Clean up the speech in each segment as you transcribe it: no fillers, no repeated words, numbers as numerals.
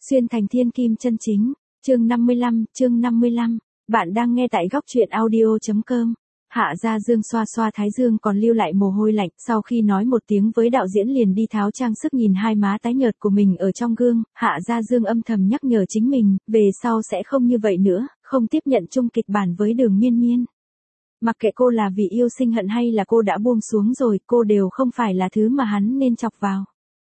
Xuyên thành thiên kim chân chính, chương 55, bạn đang nghe tại góc truyện audio.com. Hạ Gia Dương xoa xoa thái dương còn lưu lại mồ hôi lạnh, sau khi nói một tiếng với đạo diễn liền đi tháo trang sức nhìn hai má tái nhợt của mình ở trong gương, Hạ Gia Dương âm thầm nhắc nhở chính mình, về sau sẽ không như vậy nữa, không tiếp nhận chung kịch bản với Đường Miên Miên. Mặc kệ cô là vì yêu sinh hận hay là cô đã buông xuống rồi, cô đều không phải là thứ mà hắn nên chọc vào.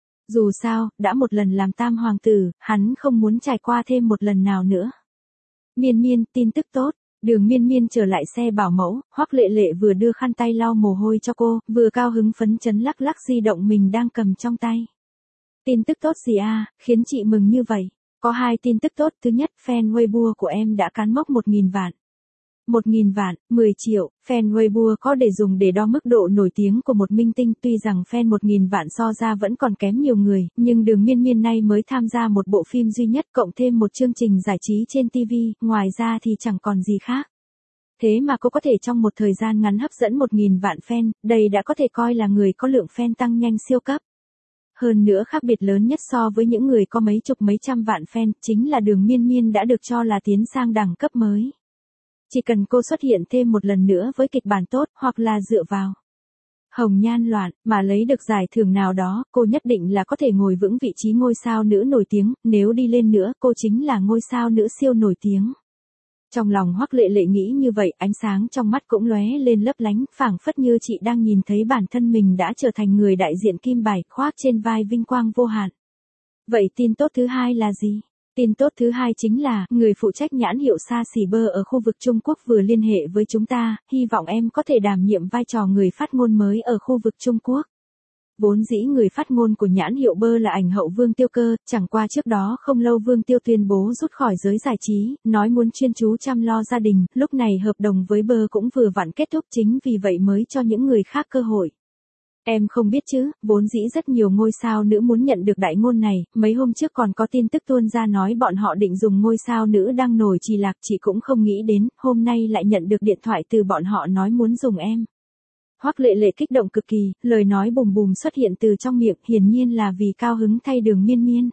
Dù sao, đã một lần làm tam hoàng tử, hắn không muốn trải qua thêm một lần nào nữa. Miên Miên, tin tức tốt. Đường Miên Miên trở lại xe bảo mẫu, Hoắc Lệ Lệ vừa đưa khăn tay lau mồ hôi cho cô, vừa cao hứng phấn chấn lắc lắc di động mình đang cầm trong tay. Tin tức tốt gì à, khiến chị mừng như vậy? Có hai tin tức tốt, thứ nhất, fan Weibo của em đã cán mốc 1.000 vạn. 1.000 vạn, 10 triệu, fan Weibo có để dùng để đo mức độ nổi tiếng của một minh tinh, tuy rằng fan 1.000 vạn so ra vẫn còn kém nhiều người, nhưng Đường Miên Miên nay mới tham gia một bộ phim duy nhất cộng thêm một chương trình giải trí trên TV, ngoài ra thì chẳng còn gì khác. Thế mà cô có thể trong một thời gian ngắn hấp dẫn 1.000 vạn fan, đây đã có thể coi là người có lượng fan tăng nhanh siêu cấp. Hơn nữa khác biệt lớn nhất so với những người có mấy chục mấy trăm vạn fan, chính là Đường Miên Miên đã được cho là tiến sang đẳng cấp mới. Chỉ cần cô xuất hiện thêm một lần nữa với kịch bản tốt, hoặc là dựa vào hồng nhan loạn, mà lấy được giải thưởng nào đó, cô nhất định là có thể ngồi vững vị trí ngôi sao nữ nổi tiếng, nếu đi lên nữa, cô chính là ngôi sao nữ siêu nổi tiếng. Trong lòng Hoắc Lệ Lệ nghĩ như vậy, ánh sáng trong mắt cũng lóe lên lấp lánh, phảng phất như chị đang nhìn thấy bản thân mình đã trở thành người đại diện kim bài, khoác trên vai vinh quang vô hạn. Vậy tin tốt thứ hai là gì? Tin tốt thứ hai chính là, người phụ trách nhãn hiệu Sa Xỉ Bơ ở khu vực Trung Quốc vừa liên hệ với chúng ta, hy vọng em có thể đảm nhiệm vai trò người phát ngôn mới ở khu vực Trung Quốc. Vốn dĩ người phát ngôn của nhãn hiệu Bơ là ảnh hậu Vương Tiêu Cơ, chẳng qua trước đó không lâu Vương Tiêu tuyên bố rút khỏi giới giải trí, nói muốn chuyên chú chăm lo gia đình, lúc này hợp đồng với Bơ cũng vừa vặn kết thúc, chính vì vậy mới cho những người khác cơ hội. Em không biết chứ, vốn dĩ rất nhiều ngôi sao nữ muốn nhận được đại ngôn này, mấy hôm trước còn có tin tức tuôn ra nói bọn họ định dùng ngôi sao nữ đang nổi Trì Lạc, chị cũng không nghĩ đến, hôm nay lại nhận được điện thoại từ bọn họ nói muốn dùng em. Hoắc Lệ Lệ kích động cực kỳ, lời nói bùm bùm xuất hiện từ trong miệng, hiển nhiên là vì cao hứng thay Đường Miên Miên.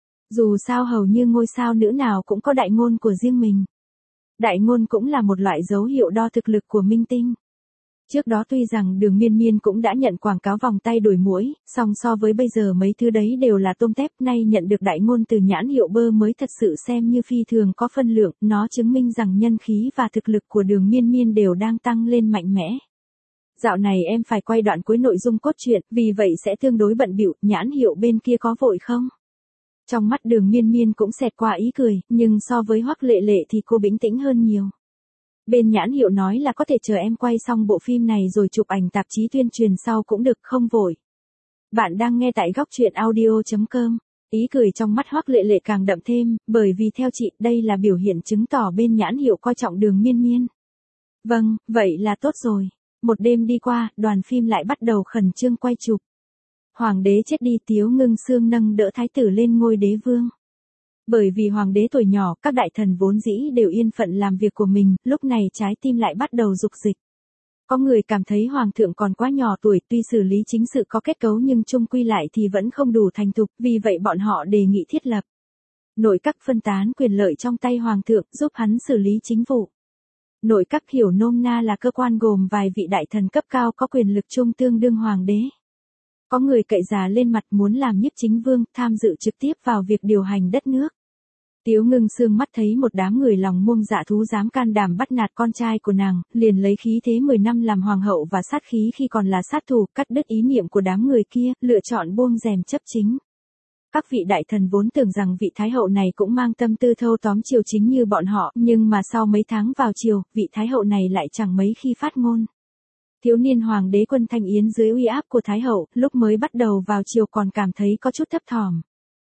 Dù sao hầu như ngôi sao nữ nào cũng có đại ngôn của riêng mình. Đại ngôn cũng là một loại dấu hiệu đo thực lực của minh tinh. Trước đó tuy rằng Đường Miên Miên cũng đã nhận quảng cáo vòng tay đổi muỗi, song so với bây giờ mấy thứ đấy đều là tôm tép, nay nhận được đại ngôn từ nhãn hiệu Bơ mới thật sự xem như phi thường có phân lượng, nó chứng minh rằng nhân khí và thực lực của Đường Miên Miên đều đang tăng lên mạnh mẽ. Dạo này em phải quay đoạn cuối nội dung cốt truyện, vì vậy sẽ tương đối bận bịu, nhãn hiệu bên kia có vội không? Trong mắt Đường Miên Miên cũng xẹt qua ý cười, nhưng so với Hoắc Lệ Lệ thì cô bình tĩnh hơn nhiều. Bên nhãn hiệu nói là có thể chờ em quay xong bộ phim này rồi chụp ảnh tạp chí tuyên truyền sau cũng được, không vội. Bạn đang nghe tại góc truyện audio.com. Ý cười trong mắt Hoắc Lệ Lệ càng đậm thêm, bởi vì theo chị, đây là biểu hiện chứng tỏ bên nhãn hiệu coi trọng Đường Miên Miên. Vâng, vậy là tốt rồi. Một đêm đi qua, đoàn phim lại bắt đầu khẩn trương quay chụp. Hoàng đế chết đi, Tiếu Ngưng Sương nâng đỡ thái tử lên ngôi đế vương. Bởi vì hoàng đế tuổi nhỏ, các đại thần vốn dĩ đều yên phận làm việc của mình, lúc này trái tim lại bắt đầu rục dịch. Có người cảm thấy hoàng thượng còn quá nhỏ tuổi, tuy xử lý chính sự có kết cấu nhưng chung quy lại thì vẫn không đủ thành thục, vì vậy bọn họ đề nghị thiết lập nội các phân tán quyền lợi trong tay hoàng thượng, giúp hắn xử lý chính vụ. Nội các hiểu nôm na là cơ quan gồm vài vị đại thần cấp cao có quyền lực chung tương đương hoàng đế. Có người cậy già lên mặt muốn làm nhiếp chính vương, tham dự trực tiếp vào việc điều hành đất nước. Tiếu Ngưng Sương mắt thấy một đám người lòng muông dạ thú dám can đảm bắt nạt con trai của nàng, liền lấy khí thế 10 năm làm hoàng hậu và sát khí khi còn là sát thủ, cắt đứt ý niệm của đám người kia, lựa chọn buông rèm chấp chính. Các vị đại thần vốn tưởng rằng vị thái hậu này cũng mang tâm tư thâu tóm triều chính như bọn họ, nhưng mà sau mấy tháng vào triều, vị thái hậu này lại chẳng mấy khi phát ngôn. Thiếu niên hoàng đế Quân Thanh Yến dưới uy áp của thái hậu, lúc mới bắt đầu vào triều còn cảm thấy có chút thấp thỏm.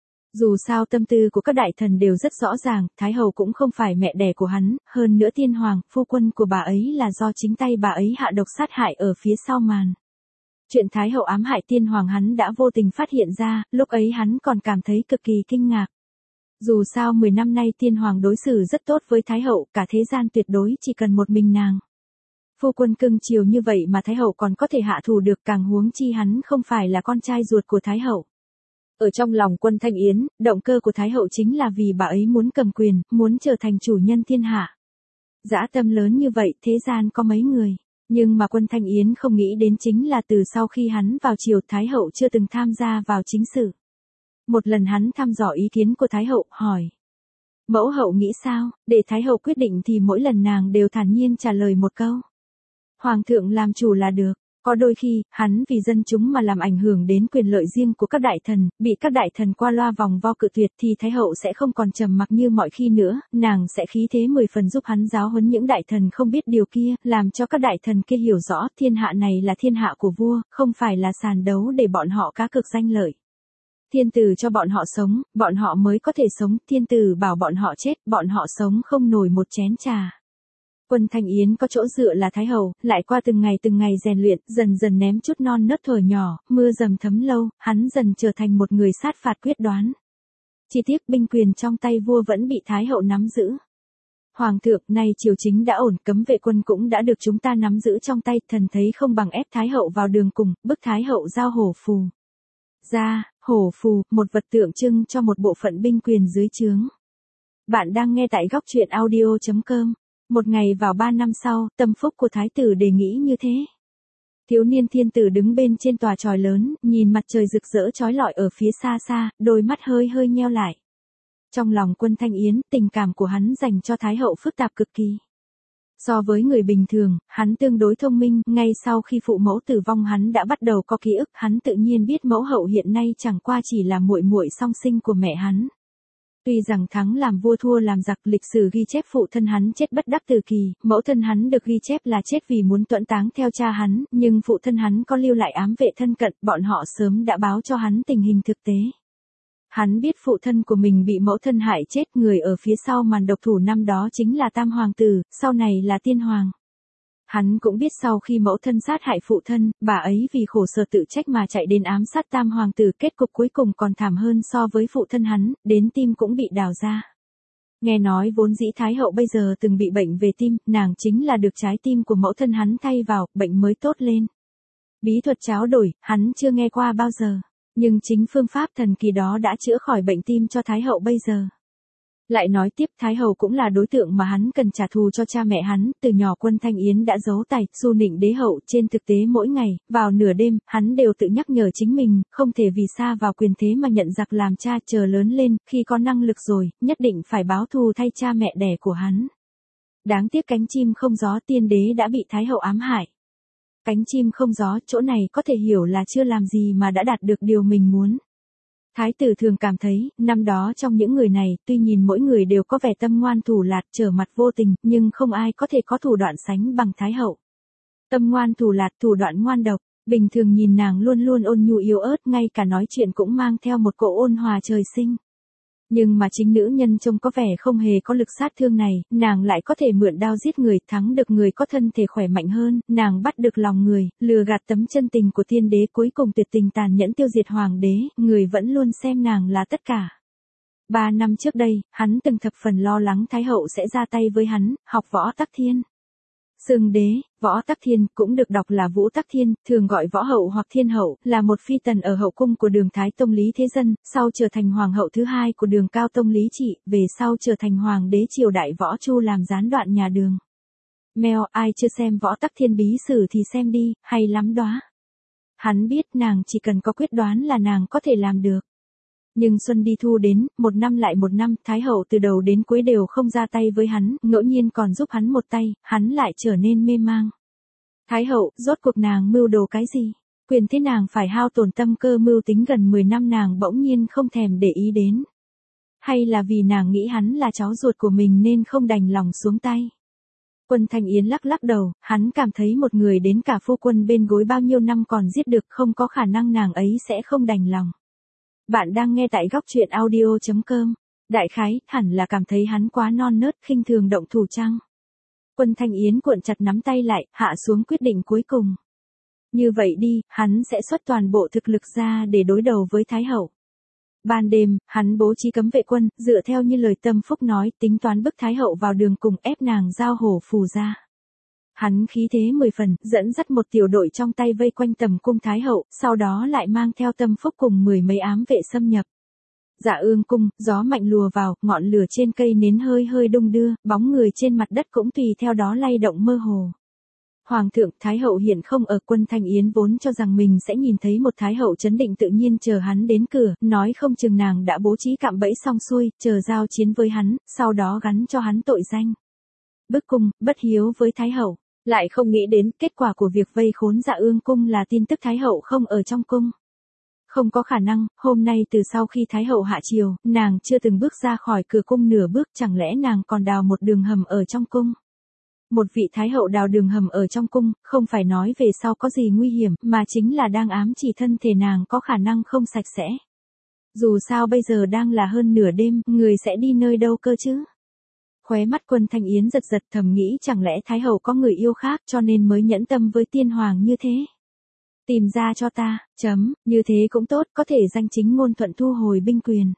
Dù sao tâm tư của các đại thần đều rất rõ ràng, thái hậu cũng không phải mẹ đẻ của hắn, hơn nữa tiên hoàng, phu quân của bà ấy là do chính tay bà ấy hạ độc sát hại ở phía sau màn. Chuyện thái hậu ám hại tiên hoàng hắn đã vô tình phát hiện ra, lúc ấy hắn còn cảm thấy cực kỳ kinh ngạc. Dù sao 10 năm nay tiên hoàng đối xử rất tốt với thái hậu, cả thế gian tuyệt đối chỉ cần một mình nàng. Phu quân cưng chiều như vậy mà thái hậu còn có thể hạ thủ được, càng huống chi hắn không phải là con trai ruột của thái hậu. Ở trong lòng Quân Thanh Yến, động cơ của Thái hậu chính là vì bà ấy muốn cầm quyền, muốn trở thành chủ nhân thiên hạ. Dã tâm lớn như vậy thế gian có mấy người. Nhưng mà Quân Thanh Yến không nghĩ đến chính là từ sau khi hắn vào triều Thái hậu chưa từng tham gia vào chính sự. Một lần hắn thăm dò ý kiến của Thái hậu, hỏi. Mẫu hậu nghĩ sao, để Thái hậu quyết định thì mỗi lần nàng đều thản nhiên trả lời một câu. Hoàng thượng làm chủ là được. Có đôi khi, hắn vì dân chúng mà làm ảnh hưởng đến quyền lợi riêng của các đại thần, bị các đại thần qua loa vòng vo cự tuyệt thì Thái hậu sẽ không còn trầm mặc như mọi khi nữa, nàng sẽ khí thế 10 phần giúp hắn giáo huấn những đại thần không biết điều kia, làm cho các đại thần kia hiểu rõ thiên hạ này là thiên hạ của vua, không phải là sàn đấu để bọn họ cá cược danh lợi. Thiên tử cho bọn họ sống, bọn họ mới có thể sống, thiên tử bảo bọn họ chết, bọn họ sống không nổi một chén trà. Quân Thanh Yến có chỗ dựa là Thái hậu, lại qua từng ngày rèn luyện, dần dần ném chút non nớt thuở nhỏ, mưa dầm thấm lâu, hắn dần trở thành một người sát phạt quyết đoán. Chỉ tiếc binh quyền trong tay vua vẫn bị Thái hậu nắm giữ. Hoàng thượng, nay triều chính đã ổn, cấm vệ quân cũng đã được chúng ta nắm giữ trong tay, thần thấy không bằng ép Thái hậu vào đường cùng, bức Thái hậu giao hổ phù. Ra, hổ phù, một vật tượng trưng cho một bộ phận binh quyền dưới trướng. Bạn đang nghe tại góc truyện audio.com. Một ngày vào 3 năm sau, tâm phúc của thái tử đề nghị như thế. Thiếu niên thiên tử đứng bên trên tòa chòi lớn, nhìn mặt trời rực rỡ chói lọi ở phía xa xa, đôi mắt hơi hơi nheo lại. Trong lòng Quân Thanh Yến, tình cảm của hắn dành cho Thái hậu phức tạp cực kỳ. So với người bình thường, hắn tương đối thông minh, ngay sau khi phụ mẫu tử vong hắn đã bắt đầu có ký ức, hắn tự nhiên biết mẫu hậu hiện nay chẳng qua chỉ là muội muội song sinh của mẹ hắn. Tuy rằng thắng làm vua thua làm giặc, lịch sử ghi chép phụ thân hắn chết bất đắc từ kỳ, mẫu thân hắn được ghi chép là chết vì muốn tuẫn táng theo cha hắn, nhưng phụ thân hắn có lưu lại ám vệ thân cận, bọn họ sớm đã báo cho hắn tình hình thực tế. Hắn biết phụ thân của mình bị mẫu thân hại chết, người ở phía sau màn độc thủ năm đó chính là Tam Hoàng tử, sau này là Tiên Hoàng. Hắn cũng biết sau khi mẫu thân sát hại phụ thân, bà ấy vì khổ sở tự trách mà chạy đến ám sát Tam Hoàng tử, kết cục cuối cùng còn thảm hơn so với phụ thân hắn, đến tim cũng bị đào ra. Nghe nói vốn dĩ Thái hậu bây giờ từng bị bệnh về tim, nàng chính là được trái tim của mẫu thân hắn thay vào, bệnh mới tốt lên. Bí thuật tráo đổi, hắn chưa nghe qua bao giờ, nhưng chính phương pháp thần kỳ đó đã chữa khỏi bệnh tim cho Thái hậu bây giờ. Lại nói tiếp, Thái hậu cũng là đối tượng mà hắn cần trả thù cho cha mẹ hắn, từ nhỏ Quân Thanh Yến đã giấu tài, du nịnh đế hậu, trên thực tế mỗi ngày, vào nửa đêm, hắn đều tự nhắc nhở chính mình, không thể vì xa vào quyền thế mà nhận giặc làm cha, chờ lớn lên, khi có năng lực rồi, nhất định phải báo thù thay cha mẹ đẻ của hắn. Đáng tiếc cánh chim không gió, tiên đế đã bị Thái hậu ám hại. Cánh chim không gió, chỗ này có thể hiểu là chưa làm gì mà đã đạt được điều mình muốn. Thái tử thường cảm thấy, năm đó trong những người này, tuy nhìn mỗi người đều có vẻ tâm ngoan thủ lạt, trở mặt vô tình, nhưng không ai có thể có thủ đoạn sánh bằng Thái hậu. Tâm ngoan thủ lạt, thủ đoạn ngoan độc, bình thường nhìn nàng luôn luôn ôn nhu yếu ớt, ngay cả nói chuyện cũng mang theo một cỗ ôn hòa trời sinh. Nhưng mà chính nữ nhân trông có vẻ không hề có lực sát thương này, nàng lại có thể mượn đao giết người, thắng được người có thân thể khỏe mạnh hơn, nàng bắt được lòng người, lừa gạt tấm chân tình của tiên đế, cuối cùng tuyệt tình tàn nhẫn tiêu diệt hoàng đế, người vẫn luôn xem nàng là tất cả. 3 năm trước đây, hắn từng thập phần lo lắng Thái hậu sẽ ra tay với hắn, học Võ Tắc Thiên. Xưng đế, Võ Tắc Thiên, cũng được đọc là Vũ Tắc Thiên, thường gọi Võ Hậu hoặc Thiên Hậu, là một phi tần ở hậu cung của Đường Thái Tông Lý Thế Dân, sau trở thành hoàng hậu thứ hai của Đường Cao Tông Lý Trị, về sau trở thành hoàng đế triều đại Võ Chu làm gián đoạn nhà Đường. Mèo, ai chưa xem Võ Tắc Thiên bí sử thì xem đi, hay lắm đó. Hắn biết nàng chỉ cần có quyết đoán là nàng có thể làm được. Nhưng xuân đi thu đến, một năm lại một năm, Thái hậu từ đầu đến cuối đều không ra tay với hắn, ngẫu nhiên còn giúp hắn một tay, hắn lại trở nên mê mang. Thái hậu, rốt cuộc nàng mưu đồ cái gì? Quyền thế nàng phải hao tổn tâm cơ mưu tính gần 10 năm nàng bỗng nhiên không thèm để ý đến. Hay là vì nàng nghĩ hắn là cháu ruột của mình nên không đành lòng xuống tay? Quân Thanh Yến lắc lắc đầu, hắn cảm thấy một người đến cả phu quân bên gối bao nhiêu năm còn giết được, không có khả năng nàng ấy sẽ không đành lòng. Bạn đang nghe tại góc truyện audio.com. Đại khái, hẳn là cảm thấy hắn quá non nớt, khinh thường động thủ chăng? Quân Thanh Yến cuộn chặt nắm tay lại, hạ xuống quyết định cuối cùng. Như vậy đi, hắn sẽ xuất toàn bộ thực lực ra để đối đầu với Thái hậu. Ban đêm, hắn bố trí cấm vệ quân, dựa theo như lời Tâm Phúc nói, tính toán bức Thái hậu vào đường cùng, ép nàng giao hổ phù ra. Hắn khí thế 10 phần, dẫn dắt một tiểu đội trong tay vây quanh tầm cung Thái hậu, sau đó lại mang theo Tâm Phúc cùng 10 mấy ám vệ xâm nhập. Dạ Ương cung, gió mạnh lùa vào, ngọn lửa trên cây nến hơi hơi đung đưa, bóng người trên mặt đất cũng tùy theo đó lay động mơ hồ. Hoàng thượng, Thái hậu hiện không ở. Quân Thanh Yến vốn cho rằng mình sẽ nhìn thấy một Thái hậu trấn định tự nhiên chờ hắn đến cửa, nói không chừng nàng đã bố trí cạm bẫy xong xuôi, chờ giao chiến với hắn, sau đó gắn cho hắn tội danh. Bức cung, bất hiếu với Thái hậu, lại không nghĩ đến kết quả của việc vây khốn Dạ Ương cung là tin tức Thái hậu không ở trong cung. Không có khả năng, hôm nay từ sau khi Thái hậu hạ triều, nàng chưa từng bước ra khỏi cửa cung nửa bước, chẳng lẽ nàng còn đào một đường hầm ở trong cung. Một vị Thái hậu đào đường hầm ở trong cung, không phải nói về sau có gì nguy hiểm, mà chính là đang ám chỉ thân thể nàng có khả năng không sạch sẽ. Dù sao bây giờ đang là hơn nửa đêm, người sẽ đi nơi đâu cơ chứ? Khóe mắt Quân Thanh Yến giật giật, thầm nghĩ chẳng lẽ Thái hậu có người yêu khác cho nên mới nhẫn tâm với tiên hoàng như thế. Tìm ra cho ta, như thế cũng tốt, có thể danh chính ngôn thuận thu hồi binh quyền.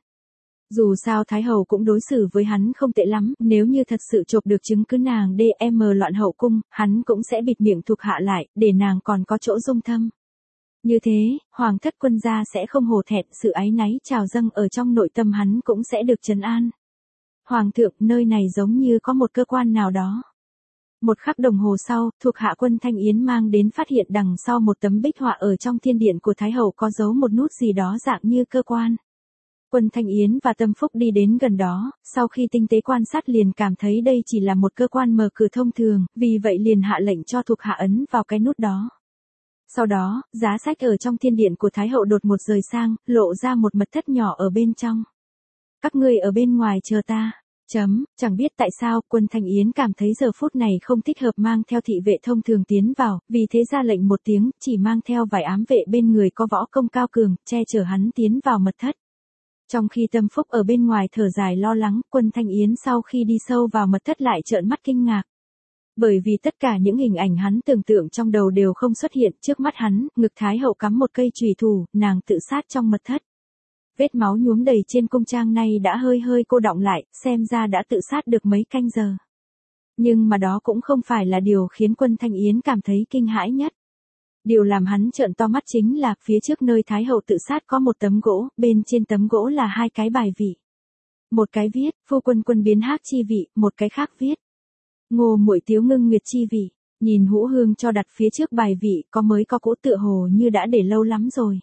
Dù sao Thái hậu cũng đối xử với hắn không tệ lắm, nếu như thật sự chộp được chứng cứ nàng DM loạn hậu cung, hắn cũng sẽ bịt miệng thuộc hạ lại, để nàng còn có chỗ dung thâm. Như thế, hoàng thất quân gia sẽ không hổ thẹn, sự áy náy trào dâng ở trong nội tâm hắn cũng sẽ được trấn an. Hoàng thượng, nơi này giống như có một cơ quan nào đó. Một khắc đồng hồ sau, thuộc hạ Quân Thanh Yến mang đến phát hiện đằng sau một tấm bích họa ở trong thiên điện của Thái hậu có giấu một nút gì đó dạng như cơ quan. Quân Thanh Yến và Tâm Phúc đi đến gần đó, sau khi tinh tế quan sát liền cảm thấy đây chỉ là một cơ quan mở cửa thông thường, vì vậy liền hạ lệnh cho thuộc hạ ấn vào cái nút đó. Sau đó, giá sách ở trong thiên điện của Thái hậu đột một rời sang, lộ ra một mật thất nhỏ ở bên trong. Các ngươi ở bên ngoài chờ ta. Chẳng biết tại sao, Quân Thanh Yến cảm thấy giờ phút này không thích hợp mang theo thị vệ thông thường tiến vào, vì thế ra lệnh một tiếng, chỉ mang theo vài ám vệ bên người có võ công cao cường, che chở hắn tiến vào mật thất. Trong khi Tâm Phúc ở bên ngoài thở dài lo lắng, Quân Thanh Yến sau khi đi sâu vào mật thất lại trợn mắt kinh ngạc. Bởi vì tất cả những hình ảnh hắn tưởng tượng trong đầu đều không xuất hiện, trước mắt hắn, ngực Thái hậu cắm một cây chùy thủ, nàng tự sát trong mật thất. Vết máu nhuốm đầy trên cung trang này đã hơi hơi cô đọng lại, xem ra đã tự sát được mấy canh giờ. Nhưng mà đó cũng không phải là điều khiến Quân Thanh Yến cảm thấy kinh hãi nhất. Điều làm hắn trợn to mắt chính là phía trước nơi Thái hậu tự sát có một tấm gỗ, bên trên tấm gỗ là hai cái bài vị. Một cái viết, phu quân quân biến hác chi vị, một cái khác viết. Ngô muội tiếu ngưng nguyệt chi vị, nhìn hũ hương cho đặt phía trước bài vị, có mới có cũ tựa hồ như đã để lâu lắm rồi.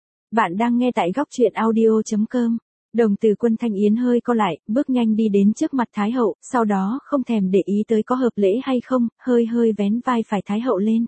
Bạn đang nghe tại góc truyện audio.com. Đồng tử Quân Thanh Yến hơi co lại, bước nhanh đi đến trước mặt Thái hậu, sau đó không thèm để ý tới có hợp lễ hay không, hơi hơi vén vai phải Thái hậu lên.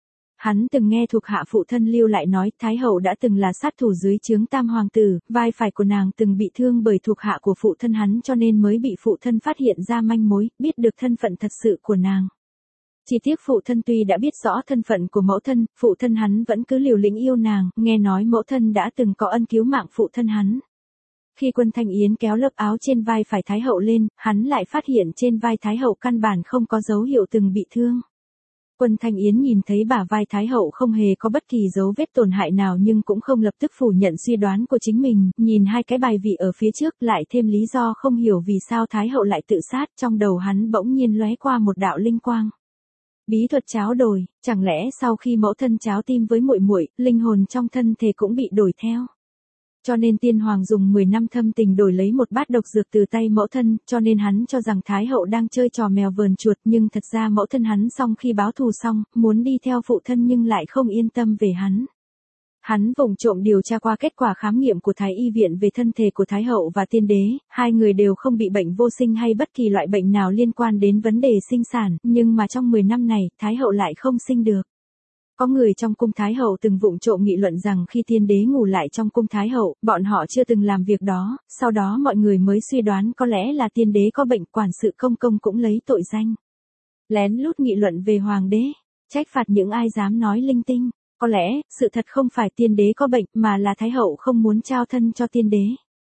Hắn từng nghe thuộc hạ phụ thân lưu lại nói Thái hậu đã từng là sát thủ dưới trướng Tam hoàng tử, vai phải của nàng từng bị thương bởi thuộc hạ của phụ thân hắn cho nên mới bị phụ thân phát hiện ra manh mối, biết được thân phận thật sự của nàng. Chỉ tiếc phụ thân tuy đã biết rõ thân phận của mẫu thân, phụ thân hắn vẫn cứ liều lĩnh yêu nàng, nghe nói mẫu thân đã từng có ân cứu mạng phụ thân hắn. Khi Quân Thanh Yến kéo lớp áo trên vai phải Thái hậu lên, hắn lại phát hiện trên vai Thái hậu căn bản không có dấu hiệu từng bị thương. Quân Thanh Yến nhìn thấy bả vai Thái hậu không hề có bất kỳ dấu vết tổn hại nào nhưng cũng không lập tức phủ nhận suy đoán của chính mình, nhìn hai cái bài vị ở phía trước lại thêm lý do không hiểu vì sao Thái hậu lại tự sát, trong đầu hắn bỗng nhiên lóe qua một đạo linh quang. Bí thuật cháo đổi, chẳng lẽ sau khi mẫu thân cháo tim với muội muội, linh hồn trong thân thể cũng bị đổi theo. Cho nên tiên hoàng dùng 10 năm thâm tình đổi lấy một bát độc dược từ tay mẫu thân, cho nên hắn cho rằng Thái hậu đang chơi trò mèo vờn chuột, nhưng thật ra mẫu thân hắn sau khi báo thù xong, muốn đi theo phụ thân nhưng lại không yên tâm về hắn. Hắn vụng trộm điều tra qua kết quả khám nghiệm của Thái y viện về thân thể của Thái hậu và tiên đế, hai người đều không bị bệnh vô sinh hay bất kỳ loại bệnh nào liên quan đến vấn đề sinh sản, nhưng mà trong 10 năm này, Thái hậu lại không sinh được. Có người trong cung Thái hậu từng vụng trộm nghị luận rằng khi tiên đế ngủ lại trong cung Thái hậu, bọn họ chưa từng làm việc đó, sau đó mọi người mới suy đoán có lẽ là tiên đế có bệnh, quản sự công công cũng lấy tội danh. Lén lút nghị luận về hoàng đế, trách phạt những ai dám nói linh tinh. Có lẽ, sự thật không phải tiên đế có bệnh mà là Thái hậu không muốn trao thân cho tiên đế.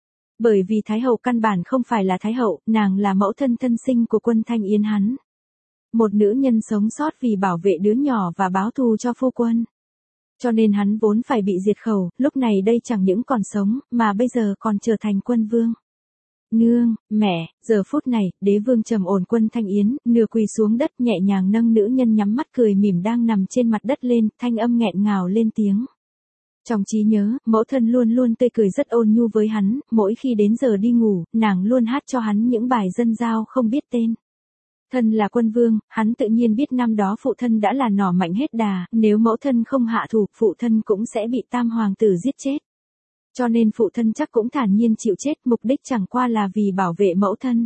Bởi vì Thái hậu căn bản không phải là Thái hậu, nàng là mẫu thân thân sinh của Quân Thanh Yến hắn. Một nữ nhân sống sót vì bảo vệ đứa nhỏ và báo thù cho phu quân. Cho nên hắn vốn phải bị diệt khẩu, lúc này đây chẳng những còn sống, mà bây giờ còn trở thành quân vương. Nương, mẹ, giờ phút này, đế vương trầm ổn Quân Thanh Yến, nửa quỳ xuống đất nhẹ nhàng nâng nữ nhân nhắm mắt cười mỉm đang nằm trên mặt đất lên, thanh âm nghẹn ngào lên tiếng. Trong trí nhớ, mẫu thân luôn luôn tươi cười rất ôn nhu với hắn, mỗi khi đến giờ đi ngủ, nàng luôn hát cho hắn những bài dân giao không biết tên. Thân là quân vương, hắn tự nhiên biết năm đó phụ thân đã là nỏ mạnh hết đà, nếu mẫu thân không hạ thủ, phụ thân cũng sẽ bị tam hoàng tử giết chết. Cho nên phụ thân chắc cũng thản nhiên chịu chết, mục đích chẳng qua là vì bảo vệ mẫu thân.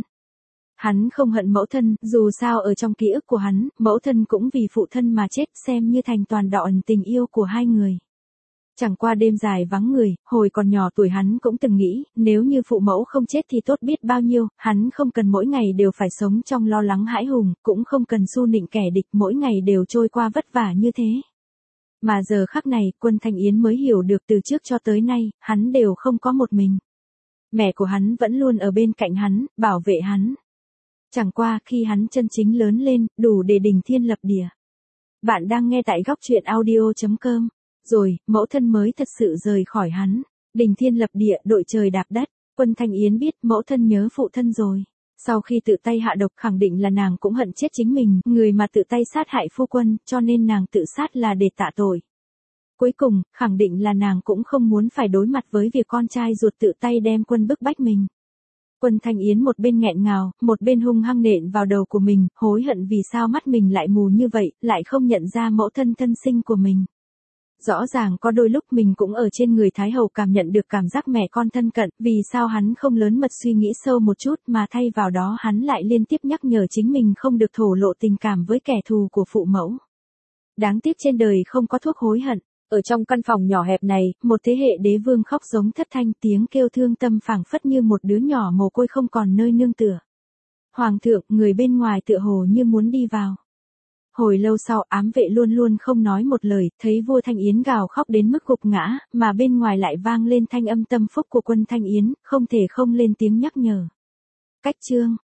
Hắn không hận mẫu thân, dù sao ở trong ký ức của hắn, mẫu thân cũng vì phụ thân mà chết, xem như thành toàn đọn tình yêu của hai người. Chẳng qua đêm dài vắng người, hồi còn nhỏ tuổi hắn cũng từng nghĩ, nếu như phụ mẫu không chết thì tốt biết bao nhiêu, hắn không cần mỗi ngày đều phải sống trong lo lắng hãi hùng, cũng không cần su nịnh kẻ địch mỗi ngày đều trôi qua vất vả như thế. Mà giờ khắc này, Quân Thanh Yến mới hiểu được từ trước cho tới nay, hắn đều không có một mình. Mẹ của hắn vẫn luôn ở bên cạnh hắn, bảo vệ hắn. Chẳng qua khi hắn chân chính lớn lên, đủ để đình thiên lập địa. Bạn đang nghe tại góc truyện audio.com. Rồi, mẫu thân mới thật sự rời khỏi hắn. Đình thiên lập địa, đội trời đạp đất. Quân Thanh Yến biết mẫu thân nhớ phụ thân rồi. Sau khi tự tay hạ độc khẳng định là nàng cũng hận chết chính mình, người mà tự tay sát hại phu quân, cho nên nàng tự sát là để tạ tội. Cuối cùng, khẳng định là nàng cũng không muốn phải đối mặt với việc con trai ruột tự tay đem quân bức bách mình. Quân Thanh Yến một bên nghẹn ngào, một bên hung hăng nện vào đầu của mình, hối hận vì sao mắt mình lại mù như vậy, lại không nhận ra mẫu thân thân sinh của mình. Rõ ràng có đôi lúc mình cũng ở trên người Thái Hậu cảm nhận được cảm giác mẹ con thân cận, vì sao hắn không lớn mật suy nghĩ sâu một chút mà thay vào đó hắn lại liên tiếp nhắc nhở chính mình không được thổ lộ tình cảm với kẻ thù của phụ mẫu. Đáng tiếc trên đời không có thuốc hối hận. Ở trong căn phòng nhỏ hẹp này, một thế hệ đế vương khóc giống thất thanh, tiếng kêu thương tâm phảng phất như một đứa nhỏ mồ côi không còn nơi nương tựa. Hoàng thượng, người bên ngoài tựa hồ như muốn đi vào. Hồi lâu sau, ám vệ luôn luôn không nói một lời, thấy vua Thanh Yến gào khóc đến mức gục ngã, mà bên ngoài lại vang lên thanh âm tâm phúc của Quân Thanh Yến, không thể không lên tiếng nhắc nhở. Cách chương